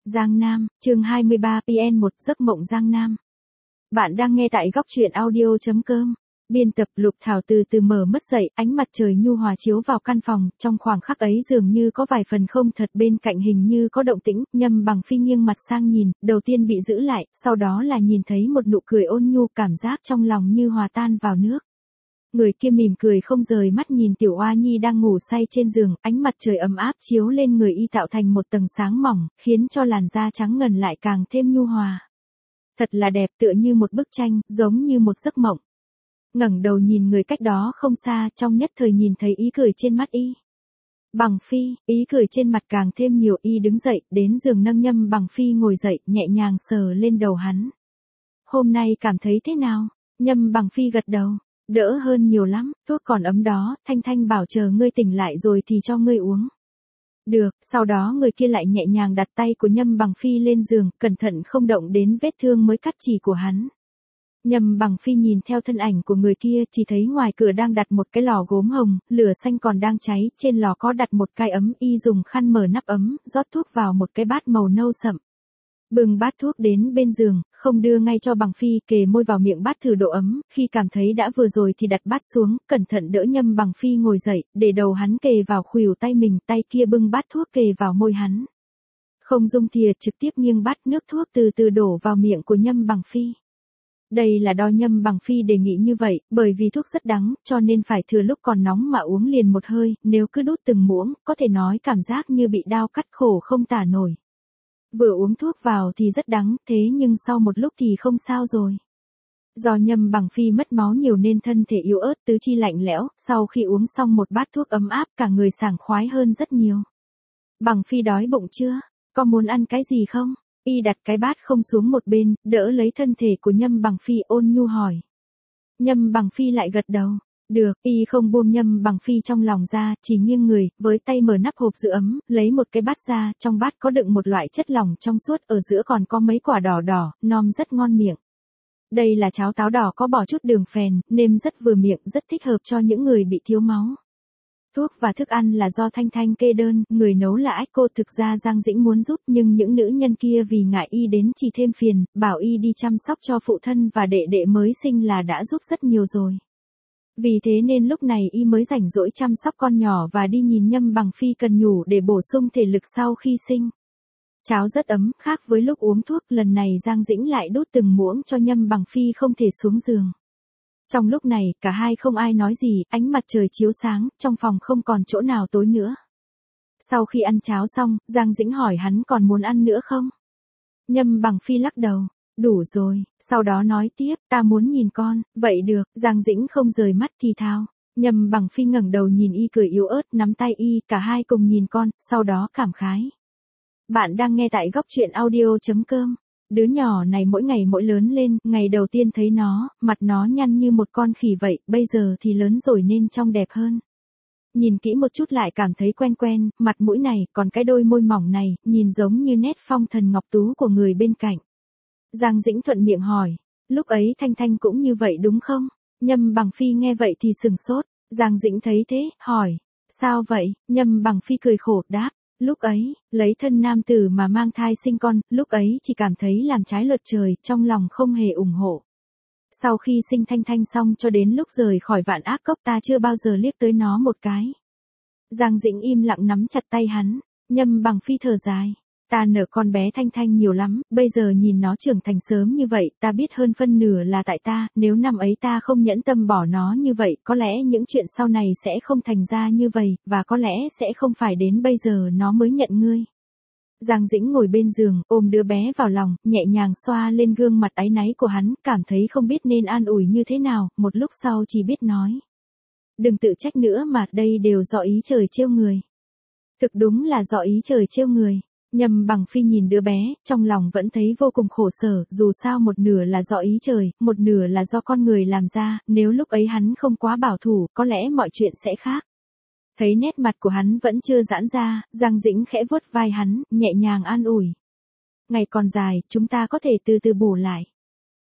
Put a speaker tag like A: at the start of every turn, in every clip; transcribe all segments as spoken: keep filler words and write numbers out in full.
A: Giang Nam, chương hai mươi ba P N một Giấc mộng Giang Nam. Bạn đang nghe tại góc truyện audio.com. Biên tập Lục Thảo từ từ mở mắt dậy, ánh mặt trời nhu hòa chiếu vào căn phòng, trong khoảng khắc ấy dường như có vài phần không thật, bên cạnh hình như có động tĩnh, Nhâm Bằng Phi nghiêng mặt sang nhìn, đầu tiên bị giữ lại, sau đó là nhìn thấy một nụ cười ôn nhu, cảm giác trong lòng như hòa tan vào nước. Người kia mỉm cười không rời mắt nhìn Tiểu Oa Nhi đang ngủ say trên giường, ánh mặt trời ấm áp chiếu lên người y tạo thành một tầng sáng mỏng, khiến cho làn da trắng ngần lại càng thêm nhu hòa. Thật là đẹp, tựa như một bức tranh, giống như một giấc mộng. Ngẩng đầu nhìn người cách đó không xa, trong nhất thời nhìn thấy ý cười trên mắt y. Bằng Phi, ý cười trên mặt càng thêm nhiều, y đứng dậy, đến giường nâng Nhâm Bằng Phi ngồi dậy, nhẹ nhàng sờ lên đầu hắn. Hôm nay cảm thấy thế nào? Nhâm Bằng Phi gật đầu. Đỡ hơn nhiều lắm, thuốc còn ấm đó, Thanh Thanh bảo chờ ngươi tỉnh lại rồi thì cho ngươi uống. Được, sau đó người kia lại nhẹ nhàng đặt tay của Nhâm Bằng Phi lên giường, cẩn thận không động đến vết thương mới cắt chỉ của hắn. Nhâm Bằng Phi nhìn theo thân ảnh của người kia, chỉ thấy ngoài cửa đang đặt một cái lò gốm hồng, lửa xanh còn đang cháy, trên lò có đặt một cái ấm, y dùng khăn mở nắp ấm, rót thuốc vào một cái bát màu nâu sậm. Bưng bát thuốc đến bên giường, không đưa ngay cho Bằng Phi, kề môi vào miệng bát thử độ ấm, khi cảm thấy đã vừa rồi thì đặt bát xuống, cẩn thận đỡ Nhâm Bằng Phi ngồi dậy, để đầu hắn kề vào khuỷu tay mình, tay kia bưng bát thuốc kề vào môi hắn. Không dung thìa, trực tiếp nghiêng bát nước thuốc từ từ đổ vào miệng của Nhâm Bằng Phi. Đây là do Nhâm Bằng Phi đề nghị như vậy, bởi vì thuốc rất đắng, cho nên phải thừa lúc còn nóng mà uống liền một hơi, nếu cứ đút từng muỗng, có thể nói cảm giác như bị đao cắt khổ không tả nổi. Vừa uống thuốc vào thì rất đắng, thế nhưng sau một lúc thì không sao rồi. Do Nhâm Bằng Phi mất máu nhiều nên thân thể yếu ớt, tứ chi lạnh lẽo, sau khi uống xong một bát thuốc ấm áp cả người sảng khoái hơn rất nhiều. Bằng Phi đói bụng chưa? Có muốn ăn cái gì không? Y đặt cái bát không xuống một bên, đỡ lấy thân thể của Nhâm Bằng Phi ôn nhu hỏi. Nhâm Bằng Phi lại gật đầu. Được, y không buông Nhâm Bằng Phi trong lòng ra, chỉ nghiêng người, với tay mở nắp hộp giữ ấm, lấy một cái bát ra, trong bát có đựng một loại chất lỏng trong suốt, ở giữa còn có mấy quả đỏ đỏ, nom rất ngon miệng. Đây là cháo táo đỏ có bỏ chút đường phèn, nêm rất vừa miệng, rất thích hợp cho những người bị thiếu máu. Thuốc và thức ăn là do Thanh Thanh kê đơn, người nấu là Ách Cô, thực ra Giang Dĩnh muốn giúp nhưng những nữ nhân kia vì ngại y đến chỉ thêm phiền, bảo y đi chăm sóc cho phụ thân và đệ đệ mới sinh là đã giúp rất nhiều rồi. Vì thế nên lúc này y mới rảnh rỗi chăm sóc con nhỏ và đi nhìn Nhâm Bằng Phi cần nhủ để bổ sung thể lực sau khi sinh. Cháo rất ấm, khác với lúc uống thuốc, lần này Giang Dĩnh lại đút từng muỗng cho Nhâm Bằng Phi không thể xuống giường. Trong lúc này, cả hai không ai nói gì, ánh mặt trời chiếu sáng, trong phòng không còn chỗ nào tối nữa. Sau khi ăn cháo xong, Giang Dĩnh hỏi hắn còn muốn ăn nữa không? Nhâm Bằng Phi lắc đầu. Đủ rồi, sau đó nói tiếp, ta muốn nhìn con, vậy được, Giang Dĩnh không rời mắt thì thào. Nhâm Bằng Phi ngẩng đầu nhìn y cười yếu ớt, nắm tay y, cả hai cùng nhìn con, sau đó cảm khái. Bạn đang nghe tại góc truyện audio.com. Đứa nhỏ này mỗi ngày mỗi lớn lên, ngày đầu tiên thấy nó, mặt nó nhăn như một con khỉ vậy, bây giờ thì lớn rồi nên trông đẹp hơn. Nhìn kỹ một chút lại cảm thấy quen quen, mặt mũi này, còn cái đôi môi mỏng này, nhìn giống như nét phong thần ngọc tú của người bên cạnh. Giang Dĩnh thuận miệng hỏi, lúc ấy Thanh Thanh cũng như vậy đúng không? Nhâm Bằng Phi nghe vậy thì sừng sốt, Giang Dĩnh thấy thế, hỏi, sao vậy? Nhâm Bằng Phi cười khổ đáp, lúc ấy, lấy thân nam tử mà mang thai sinh con, lúc ấy chỉ cảm thấy làm trái luật trời, trong lòng không hề ủng hộ. Sau khi sinh Thanh Thanh xong cho đến lúc rời khỏi Vạn Ác Cốc ta chưa bao giờ liếc tới nó một cái. Giang Dĩnh im lặng nắm chặt tay hắn, Nhâm Bằng Phi thở dài. Ta nợ con bé Thanh Thanh nhiều lắm, bây giờ nhìn nó trưởng thành sớm như vậy, ta biết hơn phân nửa là tại ta, nếu năm ấy ta không nhẫn tâm bỏ nó như vậy, có lẽ những chuyện sau này sẽ không thành ra như vậy, và có lẽ sẽ không phải đến bây giờ nó mới nhận ngươi. Giang Dĩnh ngồi bên giường, ôm đứa bé vào lòng, nhẹ nhàng xoa lên gương mặt áy náy của hắn, cảm thấy không biết nên an ủi như thế nào, một lúc sau chỉ biết nói. Đừng tự trách nữa mà, đây đều do ý trời trêu người. Thực đúng là do ý trời trêu người. Nhâm Bằng Phi nhìn đứa bé, trong lòng vẫn thấy vô cùng khổ sở, dù sao một nửa là do ý trời, một nửa là do con người làm ra, nếu lúc ấy hắn không quá bảo thủ, có lẽ mọi chuyện sẽ khác. Thấy nét mặt của hắn vẫn chưa giãn ra, Giang Dĩnh khẽ vuốt vai hắn, nhẹ nhàng an ủi. Ngày còn dài, chúng ta có thể từ từ bù lại.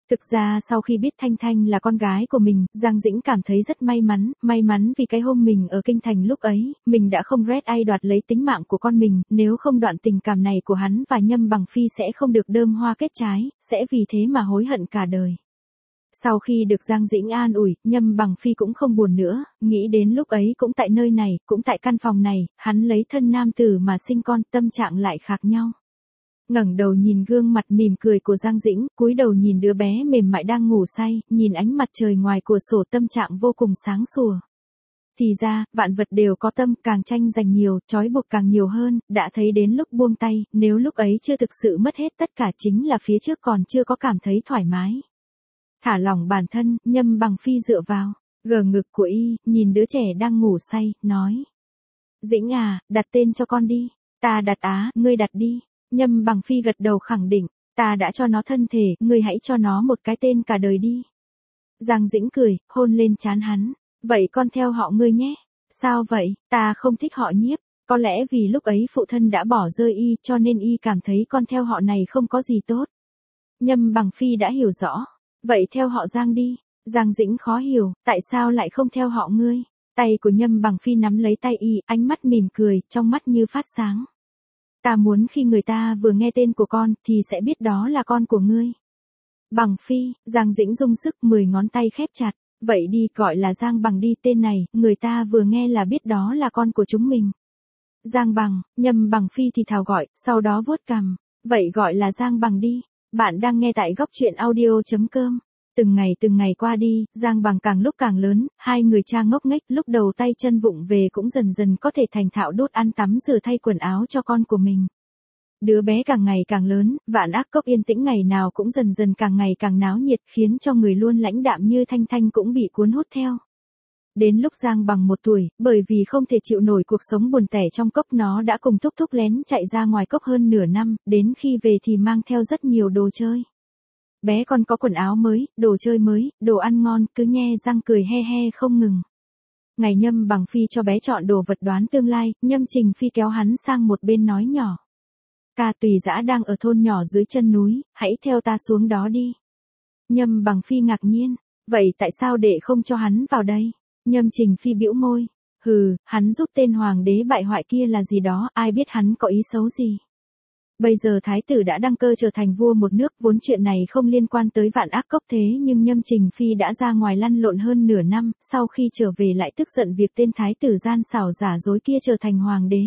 A: Thực ra sau khi biết Thanh Thanh là con gái của mình, Giang Dĩnh cảm thấy rất may mắn, may mắn vì cái hôm mình ở Kinh Thành lúc ấy, mình đã không red ai đoạt lấy tính mạng của con mình, nếu không đoạn tình cảm này của hắn và Nhâm Bằng Phi sẽ không được đơm hoa kết trái, sẽ vì thế mà hối hận cả đời. Sau khi được Giang Dĩnh an ủi, Nhâm Bằng Phi cũng không buồn nữa, nghĩ đến lúc ấy cũng tại nơi này, cũng tại căn phòng này, hắn lấy thân nam tử mà sinh con, tâm trạng lại khác nhau. Ngẩng đầu nhìn gương mặt mỉm cười của Giang Dĩnh, cúi đầu nhìn đứa bé mềm mại đang ngủ say, nhìn ánh mặt trời ngoài cửa sổ, tâm trạng vô cùng sáng sủa. Thì ra, vạn vật đều có tâm, càng tranh giành nhiều, trói buộc càng nhiều hơn, đã thấy đến lúc buông tay, nếu lúc ấy chưa thực sự mất hết tất cả chính là phía trước còn chưa có cảm thấy thoải mái. Thả lỏng bản thân, Nhâm Bằng Phi dựa vào gờ ngực của y, nhìn đứa trẻ đang ngủ say, nói: Dĩnh à, đặt tên cho con đi. Ta đặt á, ngươi đặt đi. Nhâm Bằng Phi gật đầu khẳng định: Ta đã cho nó thân thể, ngươi hãy cho nó một cái tên cả đời đi. Giang Dĩnh cười, hôn lên trán hắn: Vậy con theo họ ngươi nhé. Sao vậy? Ta không thích họ Nhiếp. Có lẽ vì lúc ấy phụ thân đã bỏ rơi y, cho nên y cảm thấy con theo họ này không có gì tốt. Nhâm Bằng Phi đã hiểu rõ. Vậy theo họ Giang đi. Giang Dĩnh khó hiểu, tại sao lại không theo họ ngươi? Tay của Nhâm Bằng Phi nắm lấy tay y, ánh mắt mỉm cười, trong mắt như phát sáng. Ta muốn khi người ta vừa nghe tên của con, thì sẽ biết đó là con của ngươi. Bằng Phi, Giang Dĩnh dùng sức, mười ngón tay khép chặt. Vậy đi, gọi là Giang Bằng đi, tên này, người ta vừa nghe là biết đó là con của chúng mình. Giang Bằng, Nhâm Bằng Phi thì thào gọi, sau đó vuốt cằm. Vậy gọi là Giang Bằng đi. Bạn đang nghe tại góc truyện audio chấm com. Từng ngày từng ngày qua đi, Giang Bằng càng lúc càng lớn, hai người cha ngốc nghếch, lúc đầu tay chân vụng về cũng dần dần có thể thành thạo đốt ăn tắm rửa thay quần áo cho con của mình. Đứa bé càng ngày càng lớn, Vạn Ác Cốc yên tĩnh ngày nào cũng dần dần càng ngày càng náo nhiệt, khiến cho người luôn lãnh đạm như Thanh Thanh cũng bị cuốn hút theo. Đến lúc Giang Bằng một tuổi, bởi vì không thể chịu nổi cuộc sống buồn tẻ trong cốc, nó đã cùng Thúc Thúc lén chạy ra ngoài cốc hơn nửa năm, đến khi về thì mang theo rất nhiều đồ chơi. Bé con có quần áo mới, đồ chơi mới, đồ ăn ngon, cứ nhe răng cười he he không ngừng. Ngày Nhâm Bằng Phi cho bé chọn đồ vật đoán tương lai, Nhâm Trình Phi kéo hắn sang một bên nói nhỏ: Ca Tùy Dã đang ở thôn nhỏ dưới chân núi, hãy theo ta xuống đó đi. Nhâm Bằng Phi ngạc nhiên: Vậy tại sao đệ không cho hắn vào đây? Nhâm Trình Phi bĩu môi: Hừ, hắn giúp tên hoàng đế bại hoại kia là gì đó, ai biết hắn có ý xấu gì. Bây giờ thái tử đã đăng cơ trở thành vua một nước, vốn chuyện này không liên quan tới Vạn Ác Cốc, thế nhưng Nhâm Trình Phi đã ra ngoài lăn lộn hơn nửa năm, sau khi trở về lại tức giận việc tên thái tử gian xảo giả dối kia trở thành hoàng đế.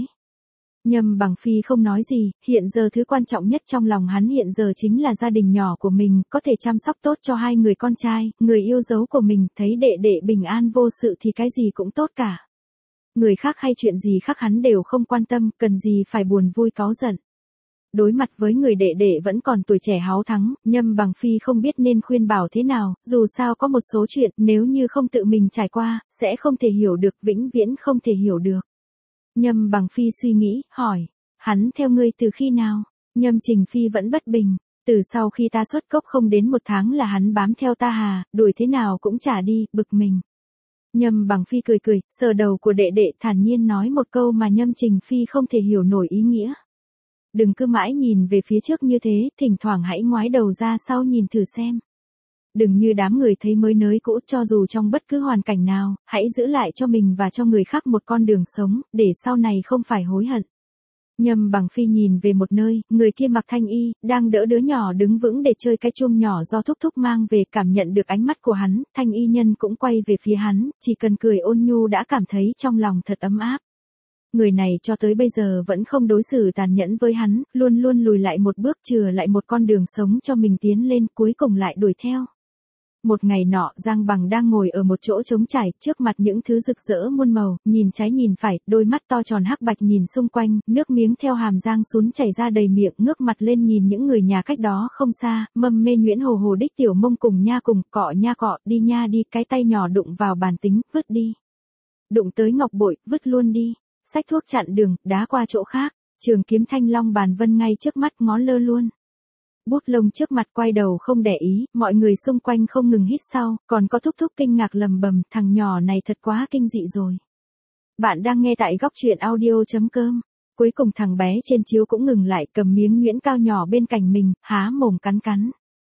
A: Nhâm Bằng Phi không nói gì, hiện giờ thứ quan trọng nhất trong lòng hắn hiện giờ chính là gia đình nhỏ của mình, có thể chăm sóc tốt cho hai người con trai, người yêu dấu của mình, thấy đệ đệ bình an vô sự thì cái gì cũng tốt cả. Người khác hay chuyện gì khác hắn đều không quan tâm, cần gì phải buồn vui cáu giận. Đối mặt với người đệ đệ vẫn còn tuổi trẻ háo thắng, Nhâm Bằng Phi không biết nên khuyên bảo thế nào, dù sao có một số chuyện, nếu như không tự mình trải qua, sẽ không thể hiểu được, vĩnh viễn không thể hiểu được. Nhâm Bằng Phi suy nghĩ, hỏi: Hắn theo ngươi từ khi nào? Nhâm Trình Phi vẫn bất bình: Từ sau khi ta xuất cốc không đến một tháng là hắn bám theo ta hà, đuổi thế nào cũng chả đi, bực mình. Nhâm Bằng Phi cười cười, sờ đầu của đệ đệ, thản nhiên nói một câu mà Nhâm Trình Phi không thể hiểu nổi ý nghĩa. Đừng cứ mãi nhìn về phía trước như thế, thỉnh thoảng hãy ngoái đầu ra sau nhìn thử xem. Đừng như đám người thấy mới nới cũ, cho dù trong bất cứ hoàn cảnh nào, hãy giữ lại cho mình và cho người khác một con đường sống, để sau này không phải hối hận. Nhâm Bằng Phi nhìn về một nơi, người kia mặc thanh y, đang đỡ đứa nhỏ đứng vững để chơi cái chuông nhỏ do Thúc Thúc mang về, cảm nhận được ánh mắt của hắn, thanh y nhân cũng quay về phía hắn, chỉ cần cười ôn nhu đã cảm thấy trong lòng thật ấm áp. Người này cho tới bây giờ vẫn không đối xử tàn nhẫn với hắn, luôn luôn lùi lại một bước, chừa lại một con đường sống cho mình tiến lên, cuối cùng lại đuổi theo. Một ngày nọ, Giang Bằng đang ngồi ở một chỗ trống trải, trước mặt những thứ rực rỡ muôn màu, nhìn trái nhìn phải, đôi mắt to tròn hắc bạch nhìn xung quanh, nước miếng theo hàm răng sún chảy ra đầy miệng, ngước mặt lên nhìn những người nhà cách đó không xa, mâm mê nhuyễn hồ hồ đích tiểu mông cùng nha cùng, cọ nha cọ, đi nha đi, cái tay nhỏ đụng vào bàn tính, vứt đi. Đụng tới ngọc bội, vứt luôn đi. Xách thuốc chặn đường, đá qua chỗ khác, trường kiếm thanh long bàn vân ngay trước mắt, ngó lơ luôn. Bút lông trước mặt quay đầu không để ý, mọi người xung quanh không ngừng hít sau, còn có Thúc Thúc kinh ngạc lầm bầm, thằng nhỏ này thật quá kinh dị rồi. Bạn đang nghe tại góc truyện audio chấm com. Cuối cùng thằng bé trên chiếu cũng ngừng lại, cầm miếng nhuyễn cao nhỏ bên cạnh mình, há mồm cắn cắn.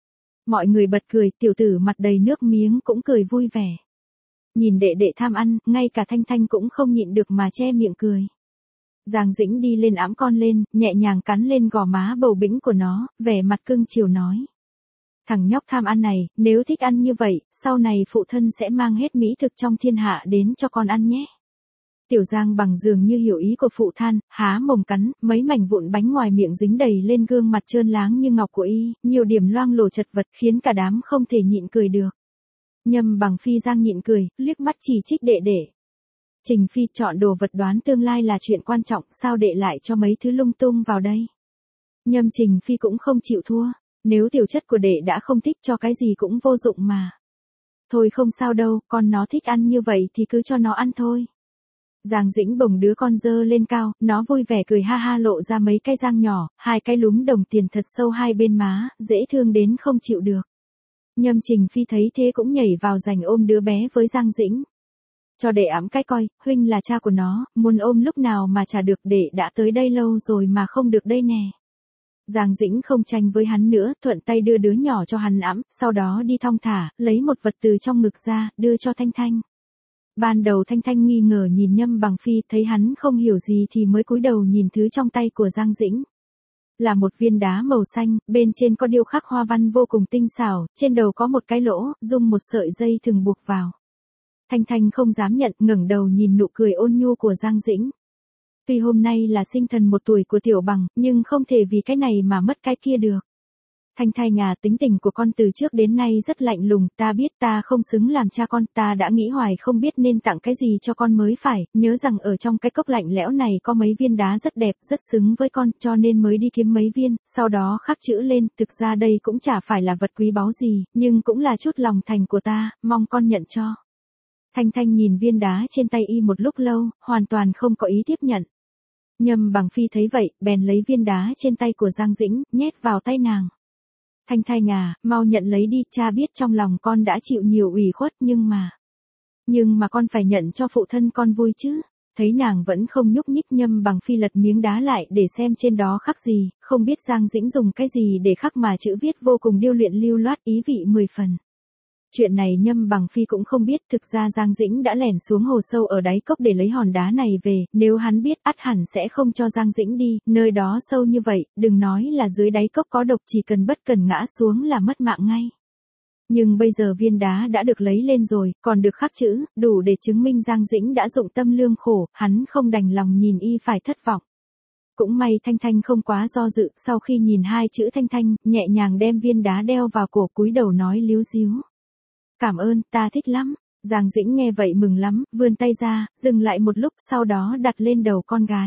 A: Mọi người bật cười, tiểu tử mặt đầy nước miếng cũng cười vui vẻ. Nhìn đệ đệ tham ăn, ngay cả Thanh Thanh cũng không nhịn được mà che miệng cười. Giang Dĩnh đi lên ẵm con lên, nhẹ nhàng cắn lên gò má bầu bĩnh của nó, vẻ mặt cưng chiều nói. Thằng nhóc tham ăn này, nếu thích ăn như vậy, sau này phụ thân sẽ mang hết mỹ thực trong thiên hạ đến cho con ăn nhé. Tiểu Giang bằng dường như hiểu ý của phụ than, há mồm cắn, mấy mảnh vụn bánh ngoài miệng dính đầy lên gương mặt trơn láng như ngọc của y, nhiều điểm loang lổ chật vật khiến cả đám không thể nhịn cười được. Nhâm Bằng Phi Giang nhịn cười, liếc mắt chỉ trích đệ đệ. Trình Phi chọn đồ vật đoán tương lai là chuyện quan trọng, sao đệ lại cho mấy thứ lung tung vào đây. Nhâm Trình Phi cũng không chịu thua, nếu tiểu chất của đệ đã không thích cho cái gì cũng vô dụng mà. Thôi không sao đâu, con nó thích ăn như vậy thì cứ cho nó ăn thôi. Giang Dĩnh bồng đứa con dơ lên cao, nó vui vẻ cười ha ha lộ ra mấy cái răng nhỏ, hai cái lúm đồng tiền thật sâu hai bên má, dễ thương đến không chịu được. Nhâm Trình Phi thấy thế cũng nhảy vào giành ôm đứa bé với Giang Dĩnh. Cho đệ ẵm cái coi, huynh là cha của nó, muốn ôm lúc nào mà chả được, đệ đã tới đây lâu rồi mà không được đây nè. Giang Dĩnh không tranh với hắn nữa, thuận tay đưa đứa nhỏ cho hắn ẵm, sau đó đi thong thả, lấy một vật từ trong ngực ra, đưa cho Thanh Thanh. Ban đầu Thanh Thanh nghi ngờ nhìn Nhâm Bằng Phi, thấy hắn không hiểu gì thì mới cúi đầu nhìn thứ trong tay của Giang Dĩnh. Là một viên đá màu xanh, bên trên có điêu khắc hoa văn vô cùng tinh xảo, trên đầu có một cái lỗ, dùng một sợi dây thừng buộc vào. Thanh Thanh không dám nhận, ngẩng đầu nhìn nụ cười ôn nhu của Giang Dĩnh. Tuy hôm nay là sinh thần một tuổi của Tiểu Bằng, nhưng không thể vì cái này mà mất cái kia được. Thanh Thanh à, tính tình của con từ trước đến nay rất lạnh lùng, ta biết ta không xứng làm cha con, ta đã nghĩ hoài không biết nên tặng cái gì cho con mới phải, nhớ rằng ở trong cái cốc lạnh lẽo này có mấy viên đá rất đẹp, rất xứng với con, cho nên mới đi kiếm mấy viên, sau đó khắc chữ lên, thực ra đây cũng chả phải là vật quý báu gì, nhưng cũng là chút lòng thành của ta, mong con nhận cho. Thanh Thanh nhìn viên đá trên tay y một lúc lâu, hoàn toàn không có ý tiếp nhận. Nhâm Bằng Phi thấy vậy, bèn lấy viên đá trên tay của Giang Dĩnh, nhét vào tay nàng. Thanh Thanh à, mau nhận lấy đi, cha biết trong lòng con đã chịu nhiều ủy khuất nhưng mà... Nhưng mà con phải nhận cho phụ thân con vui chứ. Thấy nàng vẫn không nhúc nhích, Nhâm Bằng Phi lật miếng đá lại để xem trên đó khắc gì, không biết Giang Dĩnh dùng cái gì để khắc mà chữ viết vô cùng điêu luyện lưu loát, ý vị mười phần. Chuyện này Nhâm Bằng Phi cũng không biết, thực ra Giang Dĩnh đã lẻn xuống hồ sâu ở đáy cốc để lấy hòn đá này về, nếu hắn biết ắt hẳn sẽ không cho Giang Dĩnh đi, nơi đó sâu như vậy, đừng nói là dưới đáy cốc có độc, chỉ cần bất cần ngã xuống là mất mạng ngay. Nhưng bây giờ viên đá đã được lấy lên rồi, còn được khắc chữ, đủ để chứng minh Giang Dĩnh đã dụng tâm lương khổ, hắn không đành lòng nhìn y phải thất vọng. Cũng may Thanh Thanh không quá do dự, sau khi nhìn hai chữ Thanh Thanh, nhẹ nhàng đem viên đá đeo vào cổ, cúi đầu nói líu díu. Cảm ơn, ta thích lắm. Giang Dĩnh nghe vậy mừng lắm, vươn tay ra, dừng lại một lúc, sau đó đặt lên đầu con gái.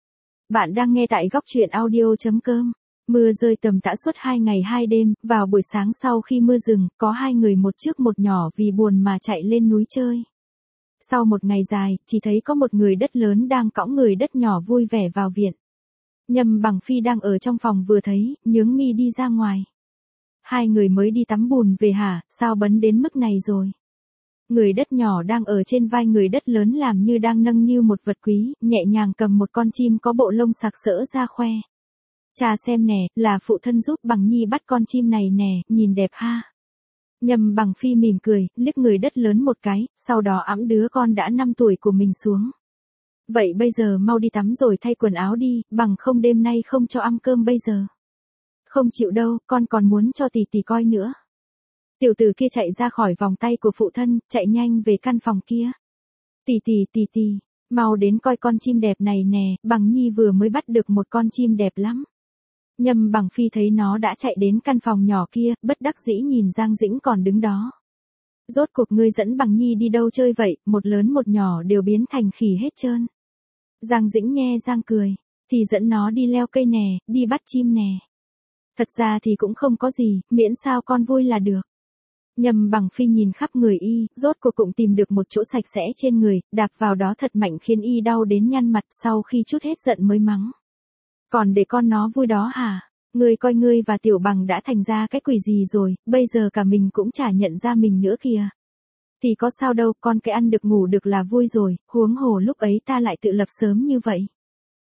A: Bạn đang nghe tại góc truyện audio chấm com. Mưa rơi tầm tã suốt hai ngày hai đêm, vào buổi sáng sau khi mưa dừng, có hai người một trước một nhỏ vì buồn mà chạy lên núi chơi. Sau một ngày dài, chỉ thấy có một người đất lớn đang cõng người đất nhỏ vui vẻ vào viện. Nhâm Bằng Phi đang ở trong phòng vừa thấy, nhướng mi đi ra ngoài. Hai người mới đi tắm bùn về hả, sao bấn đến mức này rồi? Người đất nhỏ đang ở trên vai người đất lớn làm như đang nâng niu một vật quý, nhẹ nhàng cầm một con chim có bộ lông sặc sỡ ra khoe. Cha xem nè, là phụ thân giúp Bằng Nhi bắt con chim này nè, nhìn đẹp ha. Nhâm Bằng Phi mỉm cười, liếc người đất lớn một cái, sau đó ẵm đứa con đã năm tuổi của mình xuống. Vậy bây giờ mau đi tắm rồi thay quần áo đi, bằng không đêm nay không cho ăn cơm bây giờ. Không chịu đâu, con còn muốn cho tỷ tỷ coi nữa. Tiểu tử kia chạy ra khỏi vòng tay của phụ thân, chạy nhanh về căn phòng kia. Tỷ tỷ tỷ tỷ, mau đến coi con chim đẹp này nè, Bằng Nhi vừa mới bắt được một con chim đẹp lắm. Nhâm Bằng Phi thấy nó đã chạy đến căn phòng nhỏ kia, bất đắc dĩ nhìn Giang Dĩnh còn đứng đó. Rốt cuộc ngươi dẫn Bằng Nhi đi đâu chơi vậy, một lớn một nhỏ đều biến thành khỉ hết trơn. Giang Dĩnh nghe Giang cười, thì dẫn nó đi leo cây nè, đi bắt chim nè. Thật ra thì cũng không có gì, miễn sao con vui là được. Nhâm Bằng Phi nhìn khắp người y, rốt cuộc cũng tìm được một chỗ sạch sẽ trên người, đạp vào đó thật mạnh khiến y đau đến nhăn mặt, sau khi chút hết giận mới mắng. Còn để con nó vui đó hả? Ngươi coi ngươi và Tiểu Bằng đã thành ra cái quỷ gì rồi, bây giờ cả mình cũng chả nhận ra mình nữa kìa. Thì có sao đâu, con cái ăn được ngủ được là vui rồi, huống hồ lúc ấy ta lại tự lập sớm như vậy.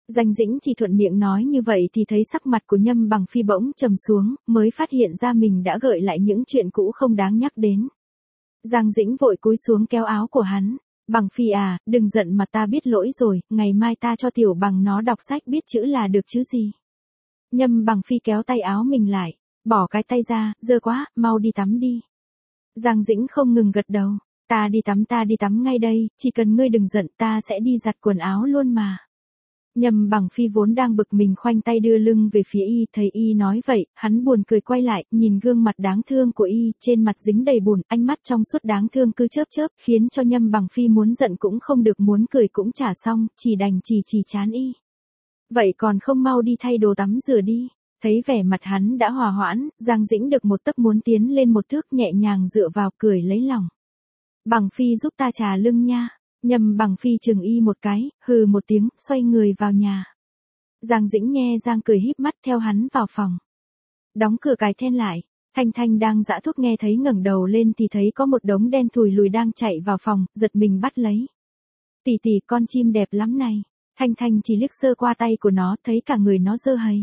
A: Danh Dĩnh chỉ thuận miệng nói như vậy thì thấy sắc mặt của Nhâm Bằng Phi bỗng trầm xuống, mới phát hiện ra mình đã gợi lại những chuyện cũ không đáng nhắc đến. Giang Dĩnh vội cúi xuống kéo áo của hắn. Bằng Phi à, đừng giận mà ta biết lỗi rồi, ngày mai ta cho Tiểu Bằng nó đọc sách biết chữ là được chứ gì. Nhâm Bằng Phi kéo tay áo mình lại, bỏ cái tay ra, dơ quá, mau đi tắm đi. Giang Dĩnh không ngừng gật đầu, ta đi tắm ta đi tắm ngay đây, chỉ cần ngươi đừng giận ta sẽ đi giặt quần áo luôn mà. Nhâm Bằng Phi vốn đang bực mình khoanh tay đưa lưng về phía y, thấy y nói vậy, hắn buồn cười quay lại, nhìn gương mặt đáng thương của y, trên mặt dính đầy buồn, ánh mắt trong suốt đáng thương cứ chớp chớp, khiến cho Nhâm Bằng Phi muốn giận cũng không được, muốn cười cũng chả xong, chỉ đành chỉ chỉ chán y. Vậy còn không mau đi thay đồ tắm rửa đi. Thấy vẻ mặt hắn đã hòa hoãn, Giang Dĩnh được một tấc muốn tiến lên một thước, nhẹ nhàng dựa vào cười lấy lòng. Bằng Phi giúp ta trà lưng nha. Nhâm Bằng Phi chừng y một cái, hừ một tiếng, xoay người vào nhà. Giang Dĩnh nghe Giang cười híp mắt theo hắn vào phòng. Đóng cửa cài then lại, Thanh Thanh đang giã thuốc nghe thấy ngẩng đầu lên thì thấy có một đống đen thùi lùi đang chạy vào phòng, giật mình bắt lấy. Tỷ tỷ, con chim đẹp lắm này. Thanh Thanh chỉ liếc sơ qua tay của nó, thấy cả người nó dơ hầy.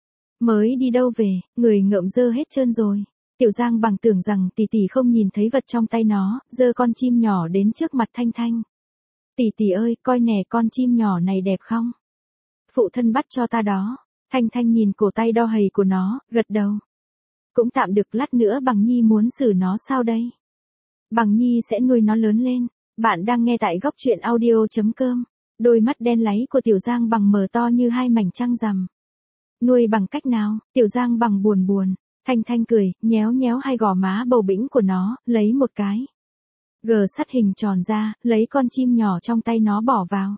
A: Mới đi đâu về, người ngợm dơ hết trơn rồi. Tiểu Giang Bằng tưởng rằng tỷ tỷ không nhìn thấy vật trong tay nó, dơ con chim nhỏ đến trước mặt Thanh Thanh. Tỷ tỷ ơi, coi nè con chim nhỏ này đẹp không? Phụ thân bắt cho ta đó. Thanh Thanh nhìn cổ tay đo hầy của nó, gật đầu. Cũng tạm được, lát nữa Bằng Nhi muốn xử nó sao đây? Bằng Nhi sẽ nuôi nó lớn lên. Bạn đang nghe tại góc truyện audio chấm com. Đôi mắt đen láy của Tiểu Giang Bằng mở to như hai mảnh trăng rằm. Nuôi bằng cách nào? Tiểu Giang Bằng buồn buồn. Thanh Thanh cười, nhéo nhéo hai gò má bầu bĩnh của nó, lấy một cái gờ sắt hình tròn ra, lấy con chim nhỏ trong tay nó bỏ vào.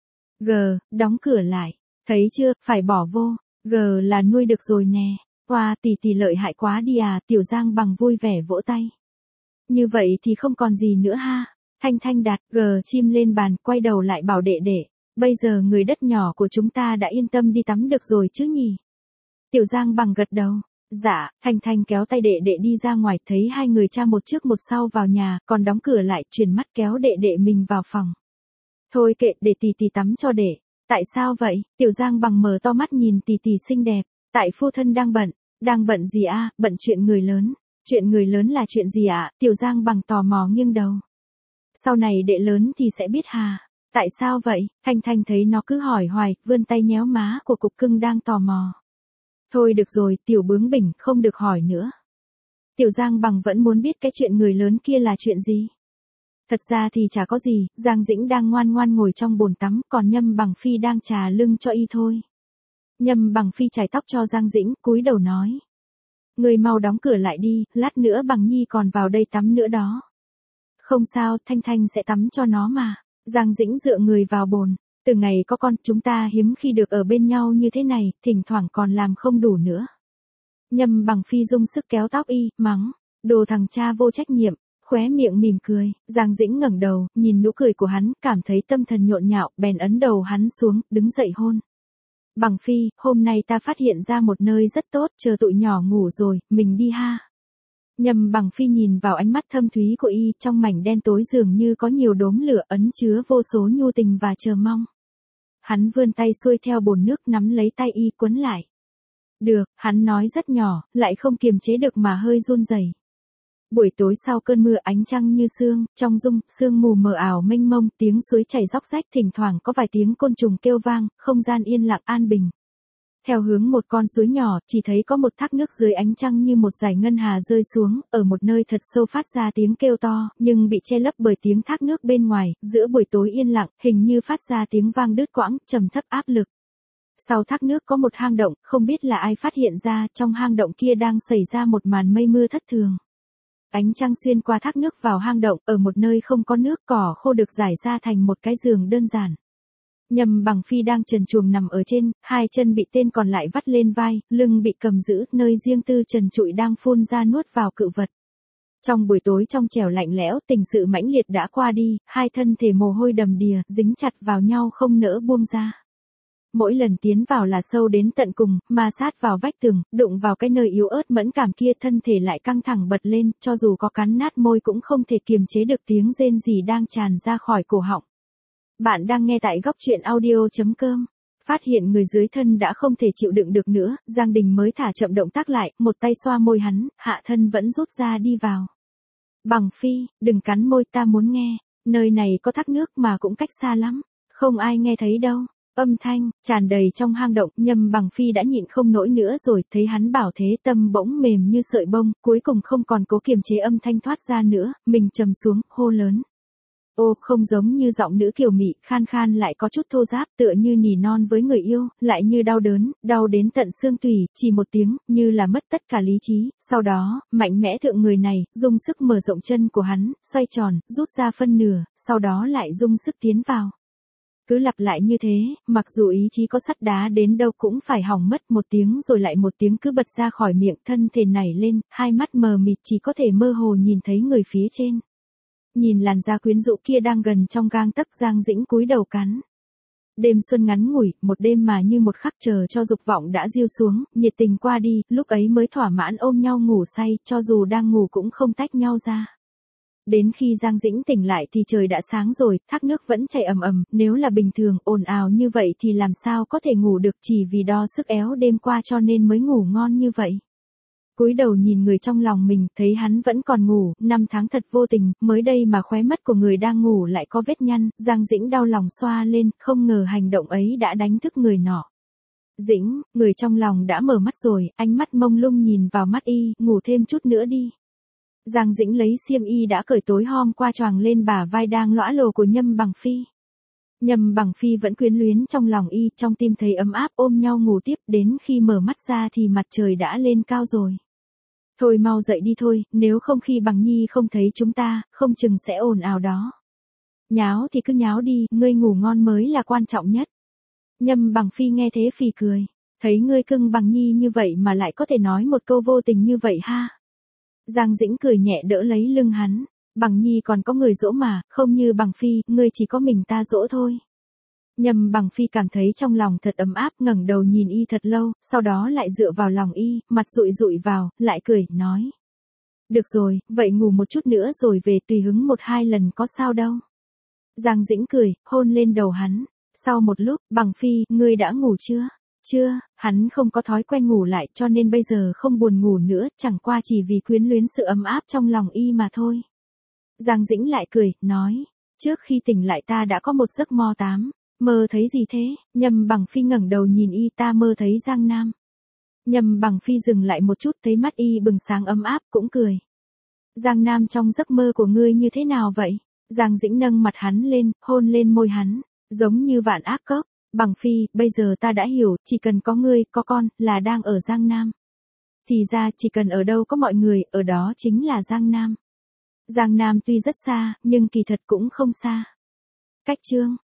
A: Gờ, đóng cửa lại. Thấy chưa, phải bỏ vô. Gờ là nuôi được rồi nè. Wow, tỷ tỷ lợi hại quá đi à, Tiểu Giang Bằng vui vẻ vỗ tay. Như vậy thì không còn gì nữa ha. Thanh Thanh đặt gờ chim lên bàn, quay đầu lại bảo đệ đệ. Bây giờ người đất nhỏ của chúng ta đã yên tâm đi tắm được rồi chứ nhỉ? Tiểu Giang Bằng gật đầu. Dạ, Thanh Thanh kéo tay đệ đệ đi ra ngoài, thấy hai người cha một trước một sau vào nhà, còn đóng cửa lại, chuyển mắt kéo đệ đệ mình vào phòng. Thôi kệ, để tỷ tỷ tắm cho đệ. Tại sao vậy? Tiểu Giang Bằng mở to mắt nhìn tỷ tỷ xinh đẹp. Tại phu thân đang bận. Đang bận gì à? Bận chuyện người lớn. Chuyện người lớn là chuyện gì ạ? À? Tiểu Giang Bằng tò mò nghiêng đầu. Sau này đệ lớn thì sẽ biết hà. Tại sao vậy? Thanh Thanh thấy nó cứ hỏi hoài, vươn tay nhéo má của cục cưng đang tò mò. Thôi được rồi, Tiểu bướng bỉnh, không được hỏi nữa. Tiểu Giang Bằng vẫn muốn biết cái chuyện người lớn kia là chuyện gì. Thật ra thì chả có gì, Giang Dĩnh đang ngoan ngoan ngồi trong bồn tắm, còn Nhâm Bằng Phi đang trà lưng cho y thôi. Nhâm Bằng Phi chải tóc cho Giang Dĩnh, cúi đầu nói. Người mau đóng cửa lại đi, lát nữa Bằng Nhi còn vào đây tắm nữa đó. Không sao, Thanh Thanh sẽ tắm cho nó mà. Giang Dĩnh dựa người vào bồn. Từ ngày có con, chúng ta hiếm khi được ở bên nhau như thế này, thỉnh thoảng còn làm không đủ nữa. Nhâm Bằng Phi dùng sức kéo tóc y, mắng. Đồ thằng cha vô trách nhiệm, khóe miệng mỉm cười. Giang Dĩnh ngẩng đầu, nhìn nụ cười của hắn, cảm thấy tâm thần nhộn nhạo, bèn ấn đầu hắn xuống, đứng dậy hôn. Bằng Phi, hôm nay ta phát hiện ra một nơi rất tốt, chờ tụi nhỏ ngủ rồi, mình đi ha. Nhâm Bằng Phi nhìn vào ánh mắt thâm thúy của y, trong mảnh đen tối dường như có nhiều đốm lửa ấn chứa vô số nhu tình và chờ mong. Hắn vươn tay xuôi theo bồn nước nắm lấy tay y quấn lại. Được, hắn nói rất nhỏ, lại không kiềm chế được mà hơi run rẩy. Buổi tối sau cơn mưa ánh trăng như sương, trong rung, sương mù mờ ảo mênh mông, tiếng suối chảy róc rách, thỉnh thoảng có vài tiếng côn trùng kêu vang, không gian yên lặng an bình. Theo hướng một con suối nhỏ, chỉ thấy có một thác nước dưới ánh trăng như một dải ngân hà rơi xuống, ở một nơi thật sâu phát ra tiếng kêu to, nhưng bị che lấp bởi tiếng thác nước bên ngoài, giữa buổi tối yên lặng, hình như phát ra tiếng vang đứt quãng, trầm thấp áp lực. Sau thác nước có một hang động, không biết là ai phát hiện ra, trong hang động kia đang xảy ra một màn mây mưa thất thường. Ánh trăng xuyên qua thác nước vào hang động, ở một nơi không có nước, cỏ khô được rải ra thành một cái giường đơn giản. Nhâm Bằng Phi đang trần truồng nằm ở trên, hai chân bị tên còn lại vắt lên vai, lưng bị cầm giữ, nơi riêng tư trần trụi đang phun ra nuốt vào cự vật. Trong buổi tối trong trẻo lạnh lẽo, tình sự mãnh liệt đã qua đi, hai thân thể mồ hôi đầm đìa, dính chặt vào nhau không nỡ buông ra. Mỗi lần tiến vào là sâu đến tận cùng, ma sát vào vách tường, đụng vào cái nơi yếu ớt mẫn cảm kia, thân thể lại căng thẳng bật lên, cho dù có cắn nát môi cũng không thể kiềm chế được tiếng rên rỉ đang tràn ra khỏi cổ họng. Bạn đang nghe tại góc truyện audio chấm com. Phát hiện người dưới thân đã không thể chịu đựng được nữa, Giang Đình mới thả chậm động tác lại, một tay xoa môi hắn, hạ thân vẫn rút ra đi vào. Bằng Phi, đừng cắn môi, ta muốn nghe, nơi này có thác nước mà cũng cách xa lắm, không ai nghe thấy đâu. Âm thanh tràn đầy trong hang động, Nhâm Bằng Phi đã nhịn không nổi nữa rồi, thấy hắn bảo thế tâm bỗng mềm như sợi bông, cuối cùng không còn cố kiềm chế âm thanh thoát ra nữa, mình trầm xuống, hô lớn. Ô, không giống như giọng nữ kiều mị, khan khan lại có chút thô ráp, tựa như nỉ non với người yêu, lại như đau đớn, đau đến tận xương tủy, chỉ một tiếng, như là mất tất cả lý trí. Sau đó, mạnh mẽ thượng người này, dùng sức mở rộng chân của hắn, xoay tròn, rút ra phân nửa, sau đó lại dùng sức tiến vào. Cứ lặp lại như thế, mặc dù ý chí có sắt đá đến đâu cũng phải hỏng mất, một tiếng rồi lại một tiếng cứ bật ra khỏi miệng, thân thể nảy lên, hai mắt mờ mịt chỉ có thể mơ hồ nhìn thấy người phía trên. Nhìn làn da quyến rũ kia đang gần trong gang tấc, Giang Dĩnh cúi đầu cắn. Đêm xuân ngắn ngủi, một đêm mà như một khắc chờ cho dục vọng đã diêu xuống, nhiệt tình qua đi, lúc ấy mới thỏa mãn ôm nhau ngủ say, cho dù đang ngủ cũng không tách nhau ra. Đến khi Giang Dĩnh tỉnh lại thì trời đã sáng rồi, thác nước vẫn chảy ầm ầm, nếu là bình thường, ồn ào như vậy thì làm sao có thể ngủ được, chỉ vì đo sức éo đêm qua cho nên mới ngủ ngon như vậy. Cúi đầu nhìn người trong lòng mình, thấy hắn vẫn còn ngủ, năm tháng thật vô tình, mới đây mà khóe mắt của người đang ngủ lại có vết nhăn, Giang Dĩnh đau lòng xoa lên, không ngờ hành động ấy đã đánh thức người nọ. Dĩnh, người trong lòng đã mở mắt rồi, ánh mắt mông lung nhìn vào mắt y, ngủ thêm chút nữa đi. Giang Dĩnh lấy xiêm y đã cởi tối hôm qua choàng lên bả vai đang lõa lồ của Nhâm Bằng Phi. Nhâm Bằng Phi vẫn quyến luyến trong lòng y, trong tim thấy ấm áp, ôm nhau ngủ tiếp, đến khi mở mắt ra thì mặt trời đã lên cao rồi. Thôi mau dậy đi thôi, nếu không khi Bằng Nhi không thấy chúng ta, không chừng sẽ ồn ào đó. Nháo thì cứ nháo đi, ngươi ngủ ngon mới là quan trọng nhất. Nhâm Bằng Phi nghe thế phì cười, thấy ngươi cưng Bằng Nhi như vậy mà lại có thể nói một câu vô tình như vậy ha. Giang Dĩnh cười nhẹ đỡ lấy lưng hắn, Bằng Nhi còn có người dỗ mà, không như Bằng Phi, ngươi chỉ có mình ta dỗ thôi. Nhâm Bằng Phi cảm thấy trong lòng thật ấm áp, ngẩng đầu nhìn y thật lâu, sau đó lại dựa vào lòng y, mặt dụi dụi vào, lại cười, nói. Được rồi, vậy ngủ một chút nữa rồi về, tùy hứng một hai lần có sao đâu. Giang Dĩnh cười, hôn lên đầu hắn. Sau một lúc, Bằng Phi, ngươi đã ngủ chưa? Chưa, hắn không có thói quen ngủ lại cho nên bây giờ không buồn ngủ nữa, chẳng qua chỉ vì quyến luyến sự ấm áp trong lòng y mà thôi. Giang Dĩnh lại cười, nói. Trước khi tỉnh lại ta đã có một giấc mơ tám. Mơ thấy gì thế? Nhâm Bằng Phi ngẩng đầu nhìn y, ta mơ thấy Giang Nam. Nhâm Bằng Phi dừng lại một chút, thấy mắt y bừng sáng ấm áp, cũng cười. Giang Nam trong giấc mơ của ngươi như thế nào vậy? Giang Dĩnh nâng mặt hắn lên, hôn lên môi hắn, giống như vạn ác cốc. Bằng Phi, bây giờ ta đã hiểu, chỉ cần có ngươi, có con, là đang ở Giang Nam. Thì ra, chỉ cần ở đâu có mọi người, ở đó chính là Giang Nam. Giang Nam tuy rất xa, nhưng kỳ thật cũng không xa. Cách chương